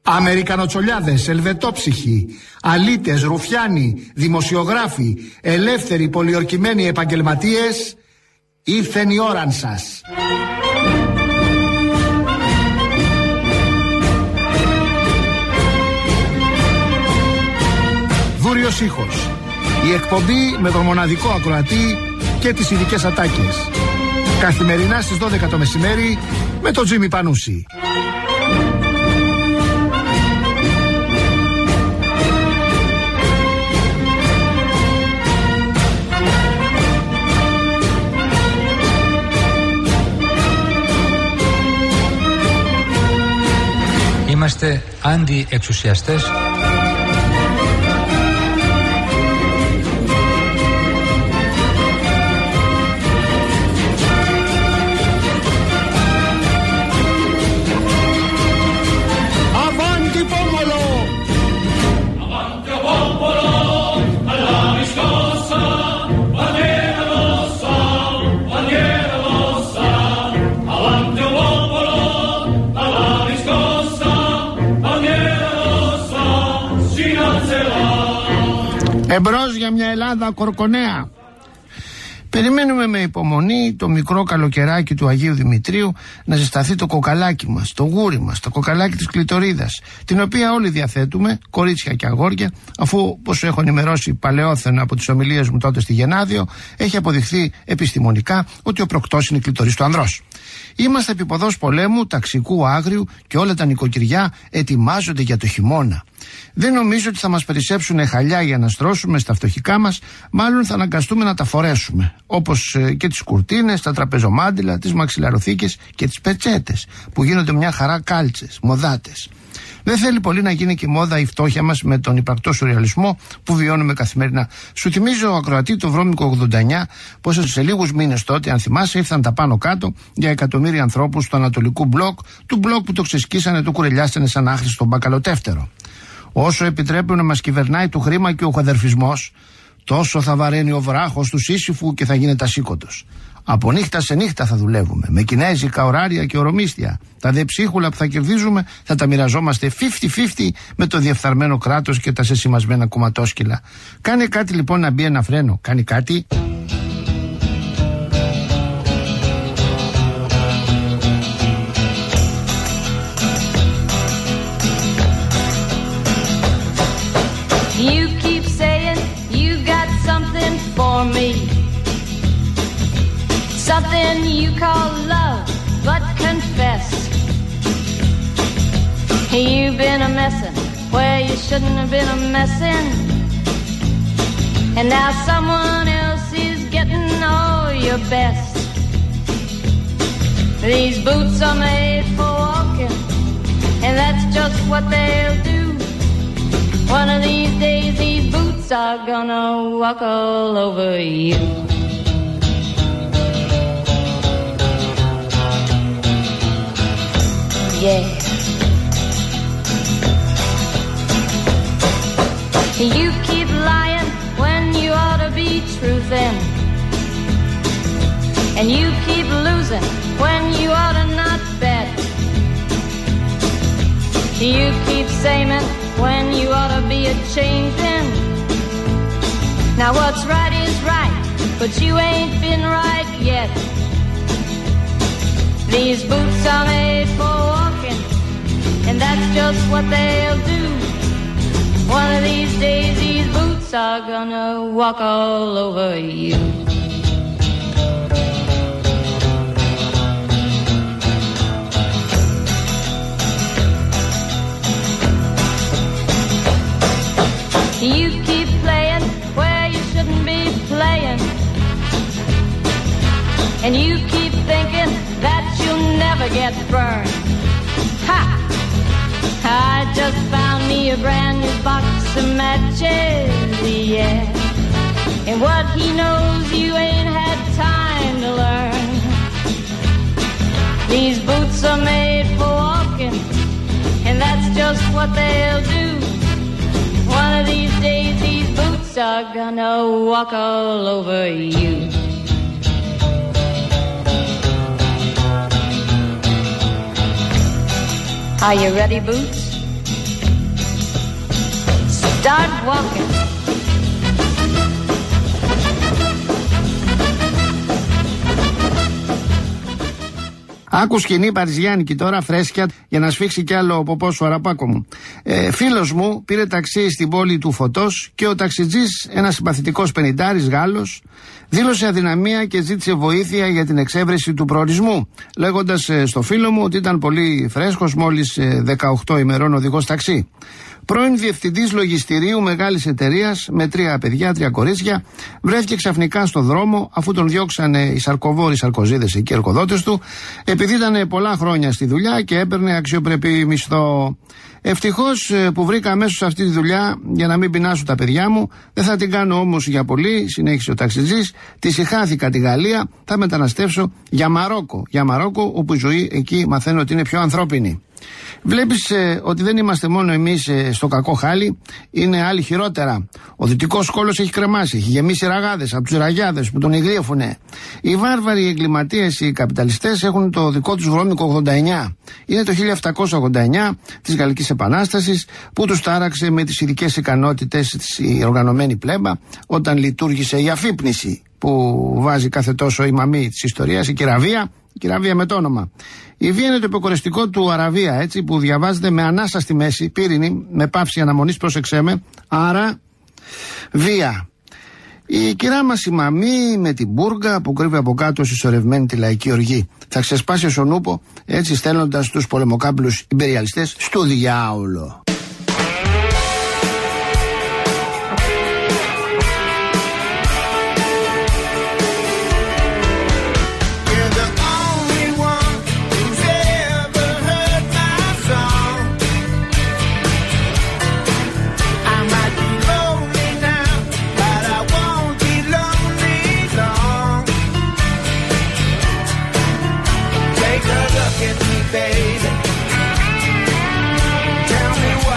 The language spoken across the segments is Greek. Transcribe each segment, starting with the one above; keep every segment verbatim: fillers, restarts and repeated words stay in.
Αμερικανοτσολιάδες, ελβετόψυχοι, αλήτες, ρουφιάνοι, δημοσιογράφοι, ελεύθεροι πολιορκημένοι επαγγελματίες, ήρθεν η ώραν σας. Δούριος ήχος. Η εκπομπή με τον μοναδικό ακροατή και τις ειδικές ατάκες. Καθημερινά στις δώδεκα το μεσημέρι με τον Τζίμι Πανούση. Είμαστε αντιεξουσιαστές. Εμπρός για μια Ελλάδα κορκονέα. Περιμένουμε με υπομονή το μικρό καλοκαιράκι του Αγίου Δημητρίου να ζεσταθεί το κοκαλάκι μας, το γούρι μας, το κοκαλάκι της κλειτορίδας, την οποία όλοι διαθέτουμε, κορίτσια και αγόρια, αφού, όπως έχω ενημερώσει παλαιόθεν από τις ομιλίες μου τότε στη Γενάδιο, έχει αποδειχθεί επιστημονικά ότι ο προκτός είναι η κλειτορής του ανδρός. Είμαστε επίποδος πολέμου, ταξικού άγριου και όλα τα νοικοκυριά ετοιμάζονται για το χειμώνα. Δεν νομίζω ότι θα μας περισσέψουν χαλιά για να στρώσουμε στα φτωχικά μας, μάλλον θα αναγκαστούμε να τα φορέσουμε. Όπως ε, και τις κουρτίνες, τα τραπεζομάντιλα, τις μαξιλαροθήκες και τις πετσέτες, που γίνονται μια χαρά κάλτσες, μοδάτες. Δεν θέλει πολύ να γίνει και μόδα η φτώχεια μας με τον υπαρκτό σουρεαλισμό που βιώνουμε καθημερινά. Σου θυμίζω, ακροατή, το βρώμικο ογδόντα εννιά, πως σε λίγους μήνες τότε, αν θυμάσαι, ήρθαν τα πάνω κάτω για εκατομμύρια ανθρώπους του Ανατολικού μπλοκ, του μπλοκ που το ξεσκίσανε, το κουρελιάσανε σαν άχρηστο μπακαλοτεύτερο. Όσο επιτρέπουν να μας κυβερνάει το χρήμα και ο χαδερφισμός, τόσο θα βαραίνει ο βράχος του Σύσυφου και θα γίνεται ασήκωτος. Από νύχτα σε νύχτα θα δουλεύουμε, με κινέζικα ωράρια και ορομίστια. Τα δε ψίχουλα που θα κερδίζουμε θα τα μοιραζόμαστε πενήντα πενήντα με το διεφθαρμένο κράτος και τα σεσημασμένα κομματόσκυλα. Κάνε κάτι λοιπόν να μπει ένα φρένο. Κάνει κάτι. You keep saying you got something for me, something you call love, but confess you've been a messin' where you shouldn't have been a messin', and now someone else is getting all your best. These boots are made for walking, and that's just what they'll do. One of these days these boots are gonna walk all over you. Yeah. You keep lying when you ought to be truthin', and you keep losing when you ought to not bet. You keep saying when you ought to be a-changin'. Now what's right is right, but you ain't been right yet. These boots are made for walking, and that's just what they'll do. One of these days these boots are gonna walk all over you. You keep playing where you shouldn't be playing, and you keep thinking that you'll never get burned. Ha! I just found me a brand new box of matches, yeah. And what he knows you ain't had time to learn. These boots are made for walking, and that's just what they'll do. One of these days these boots are gonna walk all over you. Are you ready, Boots? Start walking. Άκου σκηνή παριζιάνικη τώρα, φρέσκια, για να σφίξει κι άλλο ποπό σου αραπάκο μου. Ε, φίλος μου πήρε ταξί στην πόλη του Φωτός και ο ταξιτζής, ένας συμπαθητικός πενηντάρης Γάλλος, δήλωσε αδυναμία και ζήτησε βοήθεια για την εξέβρεση του προορισμού, λέγοντας ε, στο φίλο μου ότι ήταν πολύ φρέσκος, μόλις ε, δεκαοκτώ ημερών οδηγός ταξί. Πρώην διευθυντής λογιστηρίου μεγάλης εταιρείας με τρία παιδιά, τρία κορίτσια, βρέθηκε ξαφνικά στο δρόμο αφού τον διώξανε οι σαρκοβόροι σαρκοζίδες εκεί, εργοδότες του, επειδή ήταν πολλά χρόνια στη δουλειά και έπαιρνε αξιοπρεπή μισθό. Ευτυχώς που βρήκα αμέσως αυτή τη δουλειά για να μην πεινάσουν τα παιδιά μου. Δεν θα την κάνω όμως για πολύ, συνέχισε ο ταξιτζής. Τη συχάθηκα τη Γαλλία, θα μεταναστεύσω για Μαρόκο. Για Μαρόκο, όπου η ζωή εκεί μαθαίνω ότι είναι πιο ανθρώπινη. Βλέπεις ε, ότι δεν είμαστε μόνο εμείς ε, στο κακό χάλι, είναι άλλοι χειρότερα. Ο δυτικός κόλος έχει κρεμάσει, έχει γεμίσει ραγάδες από τους ραγιάδες που τον ηγρίευουνε. Οι βάρβαροι εγκληματίες, οι καπιταλιστές έχουν το δικό τους βρώμικο ογδόντα εννιά. Είναι το χίλια επτακόσια ογδόντα εννιά της Γαλλικής Επανάστασης που τους τάραξε με τις ειδικές ικανότητες της η οργανωμένη πλέμπα όταν λειτουργήσε η αφύπνιση που βάζει κάθε τόσο η μαμή της ιστορίας, η κυραβία. Κυραβία με το όνομα. Η βία είναι το υποκορεστικό του Αραβία, έτσι, που διαβάζεται με ανάσα στη μέση, πύρινη, με πάυση αναμονής, πρόσεξέ με. Άρα, βία. Η κυρά μας η μαμή με την μπούργα που κρύβει από κάτω συσσωρευμένη τη λαϊκή οργή. Θα ξεσπάσει στον ούπο, έτσι στέλνοντας τους πολεμοκάπλους ιμπεριαλιστές στο διάολο. Baby, tell me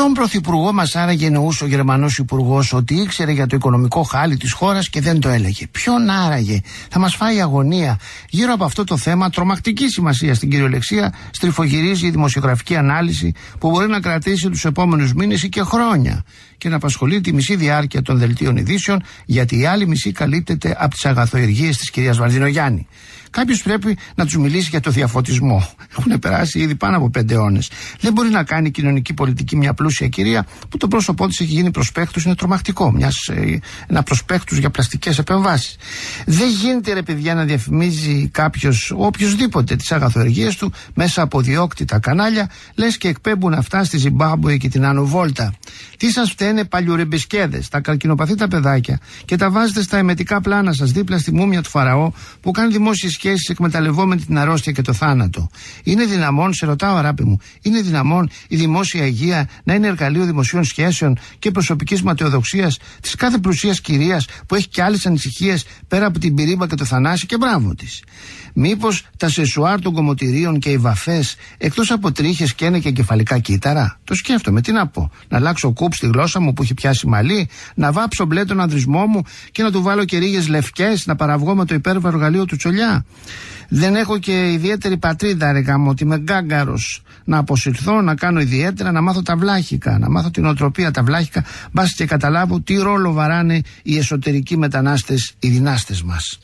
Ποιον πρωθυπουργό μας άραγε εννοούσε ο Γερμανός υπουργός ότι ήξερε για το οικονομικό χάλι της χώρας και δεν το έλεγε? Ποιον άραγε? Θα μας φάει αγωνία. Γύρω από αυτό το θέμα, τρομακτική σημασία στην κυριολεξία, στριφογυρίζει η δημοσιογραφική ανάλυση που μπορεί να κρατήσει τους επόμενους μήνες ή και χρόνια και να απασχολεί τη μισή διάρκεια των δελτίων ειδήσεων, γιατί η άλλη μισή καλύπτεται από τις αγαθοεργίες της κυρίας Βαρδινογιάννη. Κάποιος πρέπει να τους μιλήσει για το διαφωτισμό. Έχουν περάσει ήδη πάνω από πέντε αιώνες. Δεν μπορεί να κάνει κοινωνική πολιτική μια πλούσια κυρία που το πρόσωπό της έχει γίνει προσπέκτους, είναι τρομακτικό. Μιας, ε, ένα προσπέκτους για πλαστικές επεμβάσεις. Δεν γίνεται, ρε παιδιά, να διαφημίζει κάποιος, οποιοσδήποτε, τις αγαθοεργίες του μέσα από διώκτητα κανάλια, λες και εκπέμπουν αυτά στη Ζιμπάμπουε και την Άνω Βόλτα. Τι σας φταίνε παλιουρεμπισκέδες, τα καρκινοπαθή τα παιδάκια, και τα βάζετε στα εμετικά πλάνα σας δίπλα στη μούμια του Φαραώ που κάνει δημόσιες σχέσεις εκμεταλλευόμενη την αρρώστια και το θάνατο? Είναι δυναμόν, σε ρωτάω αγάπη μου, είναι δυναμόν η δημόσια υγεία να είναι εργαλείο δημοσίων σχέσεων και προσωπικής ματαιοδοξίας της κάθε πλουσίας κυρίας που έχει και άλλες ανησυχίες πέρα από την πυρήμπα και το θανάσι, και μπράβο της? Μήπως τα σεσουάρ των κομμωτηρίων και οι βαφές εκτός από τρίχες καίνε και κεφαλικά κύτταρα? Το σκέφτομαι, τι να πω? Να αλλάξω κούπ στη γλώσσα μου που έχει πιάσει μαλλί, να βάψω μπλε τον ανδρισμό μου και να του βάλω και ρίγες λευκές, να παραβγώ με το υπέρβαρο εργαλείο του τσολιά? Δεν έχω και ιδιαίτερη πατρίδα, ρε γάμο, ότι είμαι γκάγκαρος. Να αποσυρθώ, να κάνω ιδιαίτερα, να μάθω τα βλάχικα, να μάθω την οτροπία τα βλάχικα, μπας και καταλάβω τι ρόλο βαράνε οι εσωτερικοί μετανάστες, οι δυνάστες μας.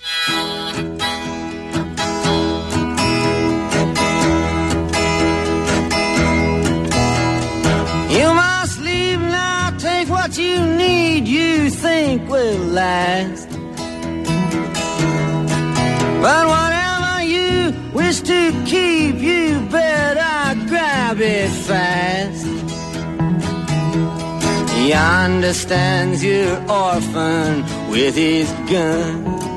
You must leave now, take what you need, you think will last. But whatever you wish to keep, you better grab it fast. He understands you're orphan with his gun,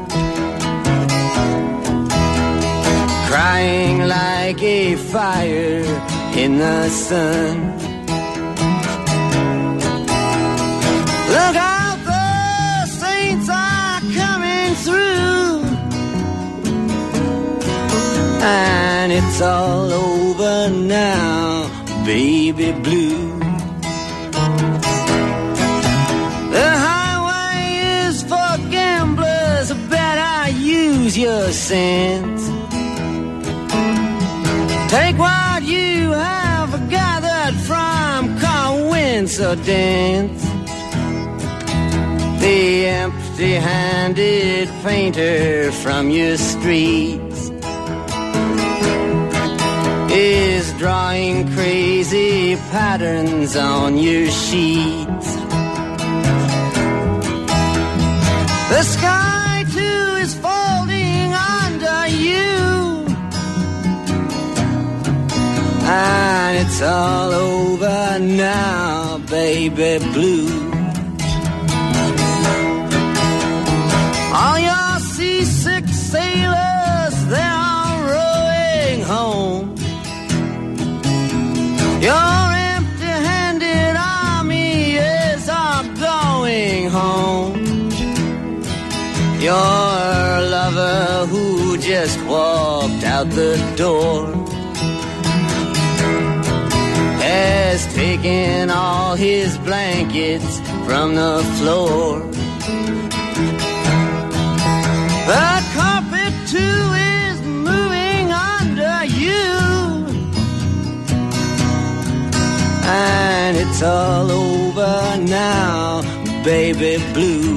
crying like a fire in the sun. Look out, the saints are coming through, and it's all over now, baby blue. The highway is for gamblers, better use your sense. Take what you have gathered from coincidence. The empty-handed painter from your streets is drawing crazy patterns on your sheets. The sky too is folding under you, and it's all over now, baby blue. All your seasick sailors, they're all rowing home. Your empty-handed army is all going home. Your lover who just walked out the door has taken all his blankets from the floor. The carpet too is moving under you, and it's all over now, baby blue.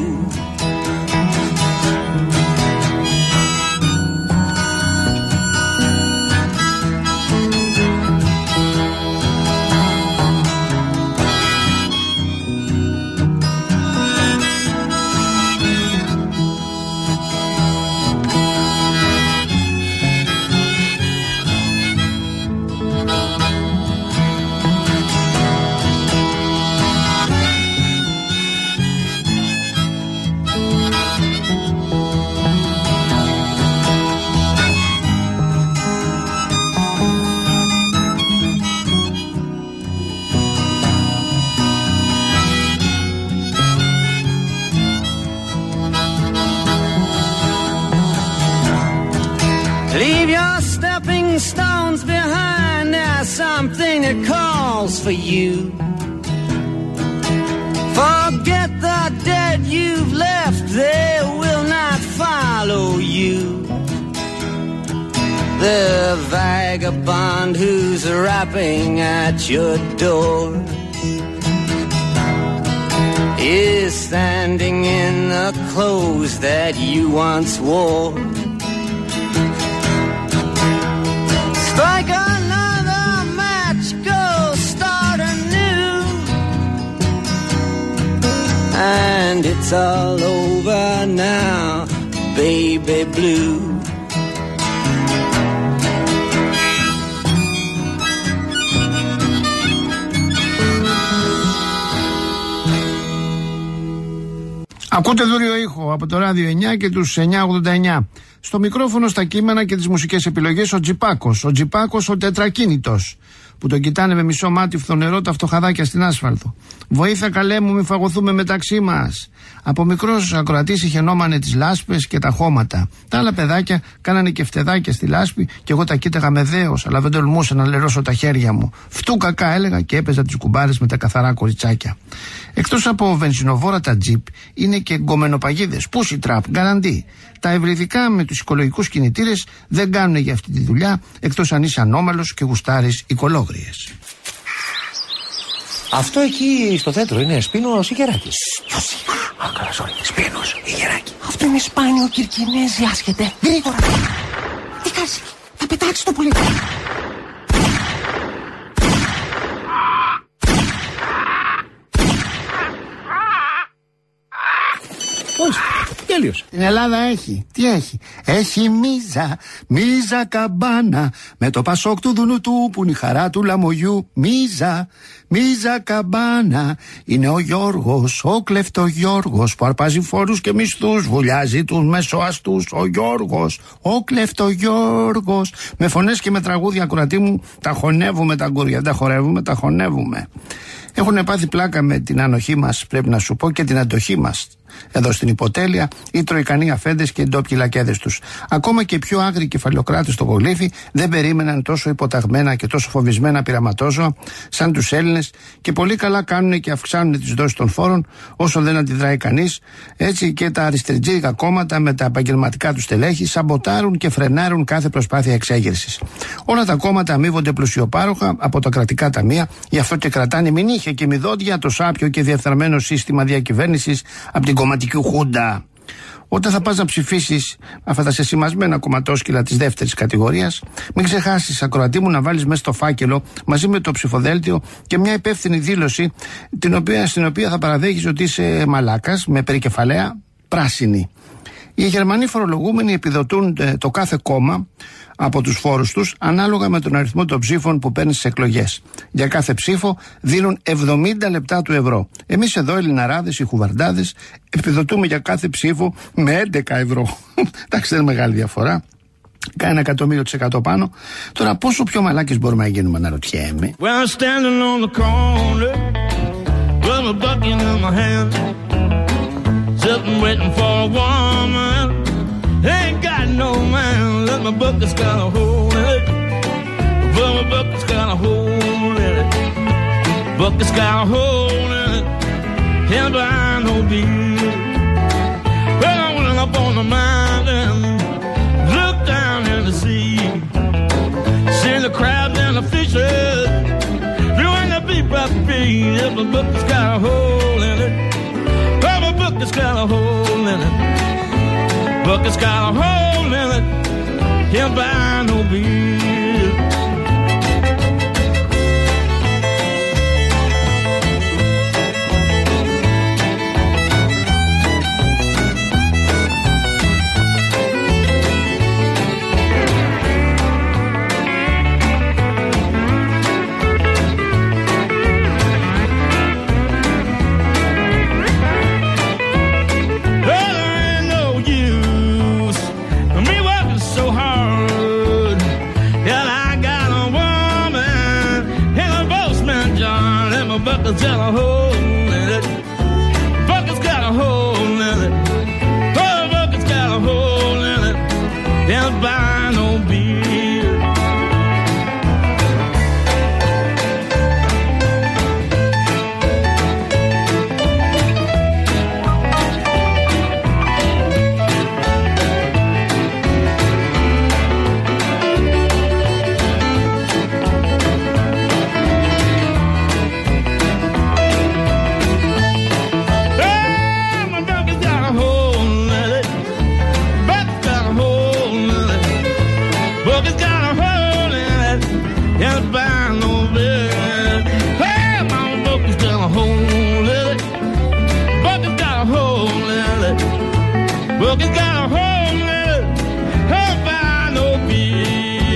Leave your stepping stones behind, there's something that calls for you. The vagabond who's rapping at your door is standing in the clothes that you once wore. Strike another match, go start anew, and it's all over now, baby blue. Ακούτε Δούριο Ήχο από το Ράδιο εννιά και τους εννιά ογδόντα εννιά. Στο μικρόφωνο, στα κείμενα και τις μουσικές επιλογές ο Τζιπάκος. Ο Τζιπάκος ο τετρακίνητος, που τον κοιτάνε με μισό μάτι φθονερό τα φτωχαδάκια στην άσφαλτο. Βοήθα καλέ μου, μη φαγωθούμε μεταξύ μας. Από μικρός ακροατής ηχαινόμανε τις λάσπες και τα χώματα. Τα άλλα παιδάκια κάνανε και φτεδάκια στη λάσπη και εγώ τα κοίταγα με δέος, αλλά δεν τολμούσα να λερώσω τα χέρια μου. Φτού κακά έλεγα και έπαιζα τις κουμπάρες με τα καθαρά κοριτσάκια. Εκτός από βενζινοβόρα τα τζιπ, είναι και γκομενοπαγίδες, pussy trap, γκαραντί. Τα ευρυδικά με τους οικολογικούς κινητήρες δεν κάνουν για αυτή τη δουλειά, εκτός αν είσαι ανώμαλος και γουστάρεις οικολόγριες. Αυτό εκεί στο θέτρο είναι Σπίνος ή Γεράκης? Ποιος είναι? Α, καλά, sorry. Σπίνος ή Γεράκη. Αυτό είναι σπάνιο, Κυρκινέζη, άσχετε. Γρήγορα. Τι κάνεις? Θα πετάξεις το πουλί. Όχι, τέλειος. Στην Ελλάδα έχει. Τι έχει? Έχει μίζα, μίζα καμπάνα, με το πασόκ του Δουνουτού που είναι η χαρά του Λαμογιού. Μίζα, μίζα καμπάνα. Είναι ο Γιώργος, ο κλεφτογιώργος, που αρπάζει φόρους και μισθούς, βουλιάζει τους μεσοαστούς. Ο Γιώργος, ο κλεφτογιώργος. Με φωνές και με τραγούδια, ακροατή μου, τα χωνεύουμε τα γκούρια. Δεν τα χορεύουμε, τα χωνεύουμε. Έχουν πάθει πλάκα με την ανοχή μας, πρέπει να σου πω, και την αντοχή μας εδώ στην υποτέλεια, οι τροικανοί αφέντες και οι ντόπιοι λακέδες τους. Ακόμα και πιο άγριοι κεφαλαιοκράτες στο Γολίφι δεν περίμεναν τόσο υποταγμένα και τόσο φοβισμένα πειραματόζωα σαν τους Έλληνες, και πολύ καλά κάνουν και αυξάνουν τις δόσεις των φόρων όσο δεν αντιδράει κανείς. Έτσι και τα αριστεριτζίδικα κόμματα με τα επαγγελματικά τους στελέχη σαμποτάρουν και φρενάρουν κάθε προσπάθεια εξέγερσης. Όλα τα κόμματα αμείβονται πλουσιοπάροχα από τα κρατικά ταμεία, γι' αυτό και κρατάνε μηνύχια και μηδόντια το σάπιο και διεφθαρμένο σύστημα διακυβέρνησης από την κομματική χούντα. Όταν θα πας να ψηφίσεις αυτά τα σεσημασμένα κομματόσκυλα της δεύτερης κατηγορίας, μην ξεχάσεις, ακροατή μου, να βάλεις μέσα στο φάκελο μαζί με το ψηφοδέλτιο και μια υπεύθυνη δήλωση, την οποία, στην οποία θα παραδέχεις ότι είσαι μαλάκας με περικεφαλαία πράσινη. Οι Γερμανοί φορολογούμενοι επιδοτούν το κάθε κόμμα από τους φόρους τους ανάλογα με τον αριθμό των ψήφων που παίρνει στις εκλογές. Για κάθε ψήφο δίνουν εβδομήντα λεπτά του ευρώ. Εμείς εδώ, Ελληναράδες, οι χουβαρντάδες, επιδοτούμε για κάθε ψήφο με έντεκα ευρώ. Εντάξει, δεν είναι μεγάλη διαφορά. Κάνει ένα εκατομμύριο της εκατό πάνω. Τώρα πόσο πιο μαλάκες μπορούμε να γίνουμε, αναρωτιέμαι. Well, standing on the corner with a bucket in my hand, sitting waiting for a woman, ain't got no man. Look, my bucket's got a hole in it. Well, my bucket's got a hole in it. Bucket's got a hole in it. Can't buy no beer. Well, I went up on the mountain, looked down in the sea, seen the crabs and the fishes doing the beep up beat. Yeah, my bucket's got a hole in it. Well, my bucket's got a hole in it. Bucket's got a hole in it. Can't buy no beer. Bucket's got a hole in it. Bucket's got a hole in it. Oh, bucket's got a hole in it. Can't buy no beer. hole in it. Can't find no bed. Hey, my bucket's got a hole in it. Bucket's got a hole in it. Bucket's got a hole in it. Can't find no bed.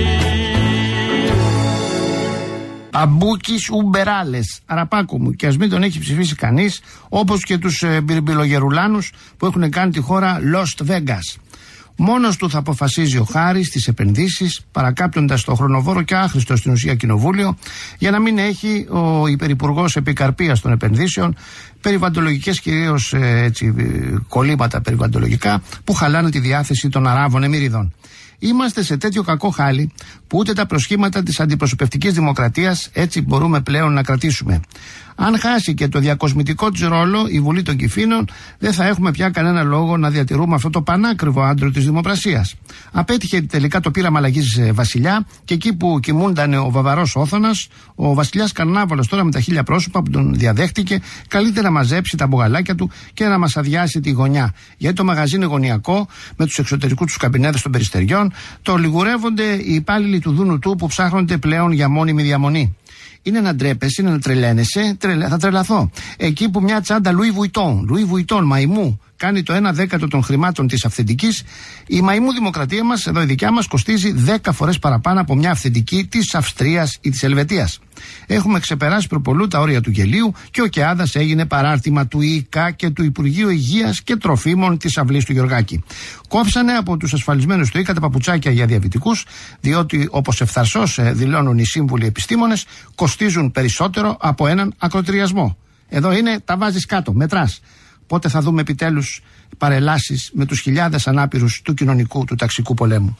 Αμπούκης Ουμπεράλες, αραπάκο μου, και ας μην τον έχει ψηφίσει κανείς, όπως και τους ε, μπιρμπιλογερουλάνους που έχουν κάνει τη χώρα Lost Vegas. Μόνος του θα αποφασίζει ο Χάρης στις επενδύσεις, παρακάπτοντας το χρονοβόρο και άχρηστο στην ουσία κοινοβούλιο, για να μην έχει ο υπερυπουργός επικαρπίας των επενδύσεων περιβαλλοντολογικές, κυρίως ε, έτσι, κολλήματα περιβαλλοντολογικά που χαλάνε τη διάθεση των Αράβων Εμμυριδών. Είμαστε σε τέτοιο κακό χάλι που ούτε τα προσχήματα της αντιπροσωπευτικής δημοκρατίας έτσι μπορούμε πλέον να κρατήσουμε. Αν χάσει και το διακοσμητικό της ρόλο η Βουλή των Κυφήνων, δεν θα έχουμε πια κανένα λόγο να διατηρούμε αυτό το πανάκριβο άντρο της δημοπρασίας. Απέτυχε τελικά το πείραμα αλλαγής βασιλιά, και εκεί που κοιμούνταν ο Βαβαρός Όθωνας, ο βασιλιάς Καρνάβαλος τώρα με τα χίλια πρόσωπα που τον διαδέχτηκε, καλύτερα να μαζέψει τα μπουγαλάκια του και να μας αδειάσει τη γωνιά. Γιατί το μαγαζί είναι γωνιακό, με τους εξωτερικούς τους καμπινέδες των περιστεριών, το λιγουρεύονται οι υπάλληλοι του Δούνου του που ψάχνονται πλέον για μόνιμη διαμονή. Είναι να ντρέπεσαι, είναι να τρελαίνεσαι, τρελα... θα τρελαθώ. Εκεί που μια τσάντα Louis Vuitton, Louis Vuitton μαϊμού, κάνει το ένα δέκατο των χρημάτων της αυθεντικής, η μαϊμού δημοκρατία μας, εδώ η δικιά μας, κοστίζει δέκα φορές παραπάνω από μια αυθεντική της Αυστρίας ή της Ελβετίας. Έχουμε ξεπεράσει προπολού τα όρια του γελίου και ο Κεάδας έγινε παράρτημα του ΙΚΑ και του Υπουργείου Υγείας και Τροφίμων της αυλής του Γεωργάκη. Κόψανε από τους ασφαλισμένους του ΙΚΑ τα παπουτσάκια για διαβητικούς, διότι όπως ευθαρσώς δηλώνουν οι σύμβουλοι επιστήμονες, κοστίζουν περισσότερο από έναν ακροτηριασμό. Εδώ είναι, τα βάζεις κάτω, μετράς. Πότε θα δούμε επιτέλους παρελάσεις με τους χιλιάδες ανάπηρους του κοινωνικού, του ταξικού πολέμου?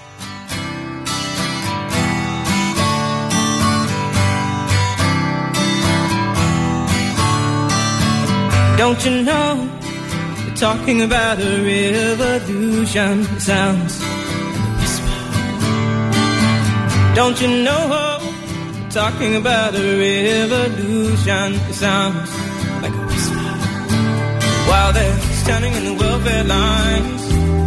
Don't you know we're talking about a revolution? It sounds like a whisper. Don't you know we're talking about a revolution? It sounds like a whisper. While they're standing in the welfare lines,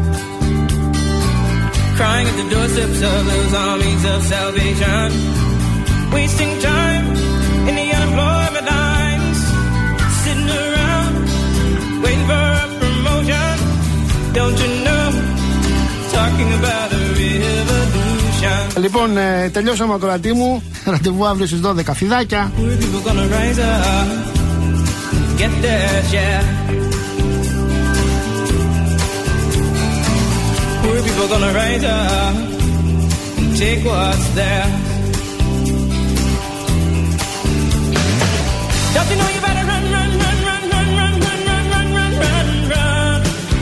crying at the doorsteps of those armies of salvation, wasting time in the unemployment lines, sitting around waiting for a promotion. Don't you know, talking about a revolution. Λοιπόν, ε, τελειώσαμε ακροατή μου. Ραντεβού αύριο στις δώδεκα. Φιδάκια. We're people gonna rise up, get their share. Poor people gonna rise up and take what's theirs. Don't you know you better run, run, run, run, run, run, run, run, run, run, run, run.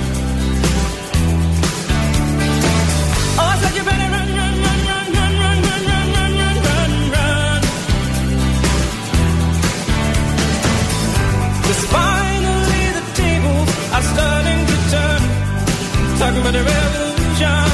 Oh, I said you better run, run, run, run, run, run, run, run, run, run, run, run. 'Cause finally the tables are starting to turn. Talking about the revolution.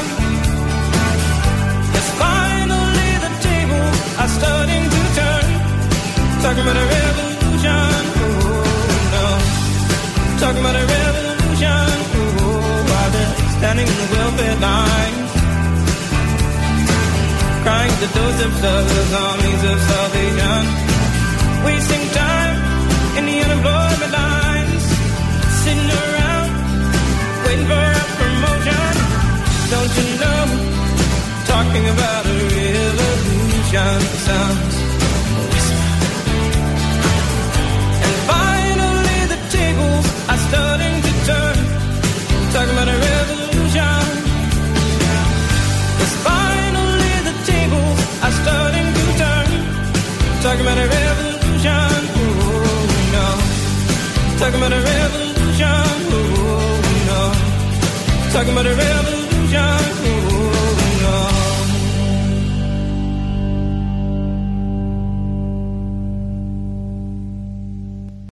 Yes, finally the tables are starting to turn. Talking about a revolution. Oh no. Talking about a revolution. Oh, while they're standing in the welfare lines, crying at the doorsteps of those armies of salvation, wasting time in the unemployment lines, sitting around waiting for a promotion. Don't you know, talking about a revolution sounds a whisper. And finally the tables are starting to turn. Talking about a revolution. Yes, finally the tables are starting to turn. Talking about a revolution. Oh no. Talking about a revolution. Oh no. Talking about a revolution.